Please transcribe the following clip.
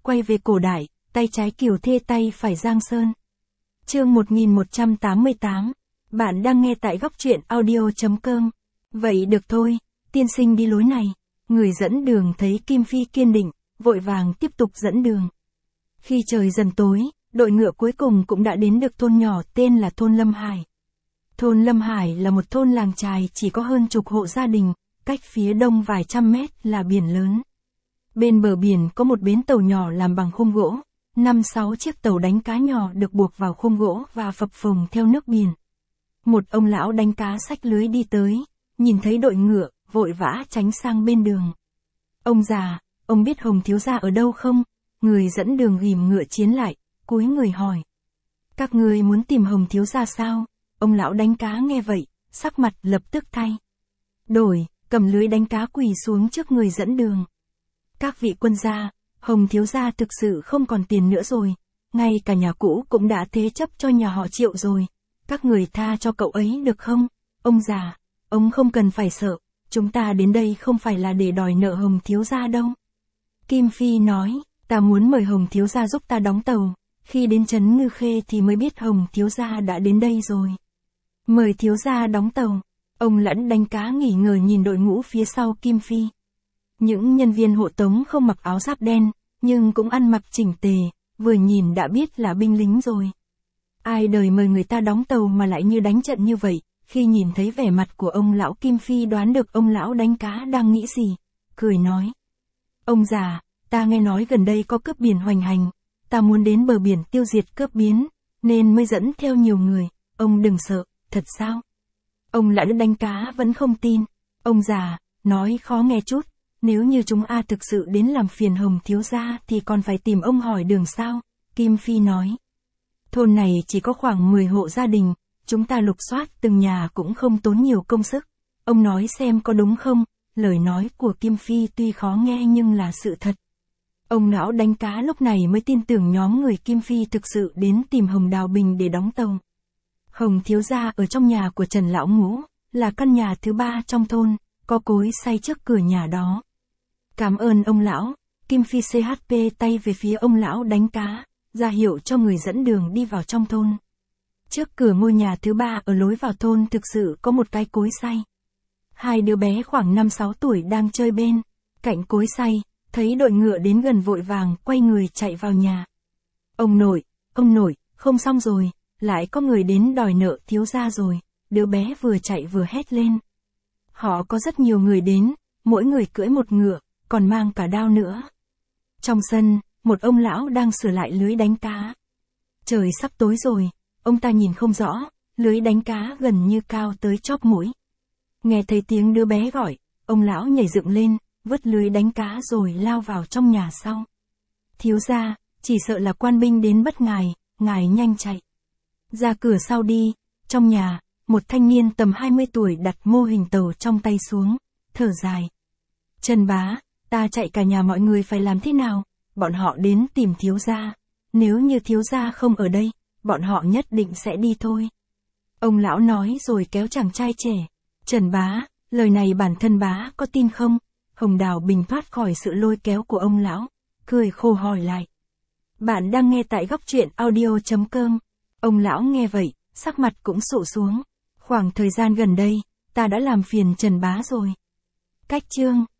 quay về cổ đại, tay trái Kiều Thê tay phải Giang Sơn. Chương 1188. Bạn đang nghe tại góc truyện audio.com. Vậy được thôi, tiên sinh đi lối này. Người dẫn đường thấy Kim Phi kiên định, vội vàng tiếp tục dẫn đường. Khi trời dần tối, đội ngựa cuối cùng cũng đã đến được thôn nhỏ tên là thôn Lâm Hải. Thôn Lâm Hải là một thôn làng chài chỉ có hơn chục hộ gia đình, cách phía đông vài trăm mét là biển lớn. Bên bờ biển có một bến tàu nhỏ làm bằng khung gỗ, 5-6 chiếc tàu đánh cá nhỏ được buộc vào khung gỗ và phập phồng theo nước biển. Một ông lão đánh cá xách lưới đi tới, nhìn thấy đội ngựa, vội vã tránh sang bên đường. Ông già, ông biết Hồng thiếu gia ở đâu không? Người dẫn đường ghìm ngựa chiến lại, cúi người hỏi. Các ngươi muốn tìm Hồng thiếu gia sao? Ông lão đánh cá nghe vậy, sắc mặt lập tức thay đổi, cầm lưới đánh cá quỳ xuống trước người dẫn đường. Các vị quân gia, Hồng thiếu gia thực sự không còn tiền nữa rồi, ngay cả nhà cũ cũng đã thế chấp cho nhà họ Triệu rồi. Các người tha cho cậu ấy được không? Ông già, ông không cần phải sợ, chúng ta đến đây không phải là để đòi nợ Hồng thiếu gia đâu. Kim Phi nói, ta muốn mời Hồng thiếu gia giúp ta đóng tàu, khi đến trấn Ngư Khê thì mới biết Hồng thiếu gia đã đến đây rồi. Mời thiếu gia đóng tàu. Ông Lẫn đánh cá nghỉ ngờ nhìn đội ngũ phía sau Kim Phi. Những nhân viên hộ tống không mặc áo giáp đen, nhưng cũng ăn mặc chỉnh tề, vừa nhìn đã biết là binh lính rồi. Ai đời mời người ta đóng tàu mà lại như đánh trận như vậy, khi nhìn thấy vẻ mặt của ông lão Kim Phi đoán được ông lão đánh cá đang nghĩ gì, cười nói. Ông già, ta nghe nói gần đây có cướp biển hoành hành, ta muốn đến bờ biển tiêu diệt cướp biến, nên mới dẫn theo nhiều người, ông đừng sợ, thật sao? Ông Lẫn đánh cá vẫn không tin. Ông già, nói khó nghe chút, nếu như chúng thực sự đến làm phiền Hồng thiếu gia thì còn phải tìm ông hỏi đường sao? Kim Phi nói. Thôn này chỉ có khoảng 10 hộ gia đình, chúng ta lục soát từng nhà cũng không tốn nhiều công sức. Ông nói xem có đúng không? Lời nói của Kim Phi tuy khó nghe nhưng là sự thật. Ông lão đánh cá lúc này mới tin tưởng nhóm người Kim Phi thực sự đến tìm Hồng Đào Bình để đóng tàu. Hồng thiếu gia ở trong nhà của Trần Lão Ngũ, là căn nhà thứ 3 trong thôn, có cối xay trước cửa nhà đó. Cảm ơn ông lão. Kim Phi CHP tay về phía ông lão đánh cá, ra hiệu cho người dẫn đường đi vào trong thôn. Trước cửa ngôi nhà thứ 3 ở lối vào thôn thực sự có một cái cối xay. Hai đứa bé khoảng 5-6 tuổi đang chơi bên cạnh cối xay, thấy đội ngựa đến gần vội vàng quay người chạy vào nhà. Ông nội, không xong rồi, lại có người đến đòi nợ thiếu gia rồi. Đứa bé vừa chạy vừa hét lên. Họ có rất nhiều người đến, mỗi người cưỡi một ngựa, còn mang cả đao nữa. Trong sân, một ông lão đang sửa lại lưới đánh cá. Trời sắp tối rồi, ông ta nhìn không rõ, lưới đánh cá gần như cao tới chóp mũi. Nghe thấy tiếng đứa bé gọi, ông lão nhảy dựng lên, vứt lưới đánh cá rồi lao vào trong nhà sau. Thiếu gia, chỉ sợ là quan binh đến bắt ngài nhanh chạy ra cửa sau đi. Trong nhà, một thanh niên tầm 20 tuổi đặt mô hình tàu trong tay xuống, thở dài. Trần bá, ta chạy cả nhà mọi người phải làm thế nào? Bọn họ đến tìm thiếu gia. Nếu như thiếu gia không ở đây, bọn họ nhất định sẽ đi thôi. Ông lão nói rồi kéo chàng trai trẻ. Trần bá, lời này bản thân bá có tin không? Hồng Đào Bình thoát khỏi sự lôi kéo của ông lão, cười khô hỏi lại. Bạn đang nghe tại góc truyện audio.com. Ông lão nghe vậy, sắc mặt cũng sụ xuống. Khoảng thời gian gần đây, ta đã làm phiền Trần bá rồi. Cách chương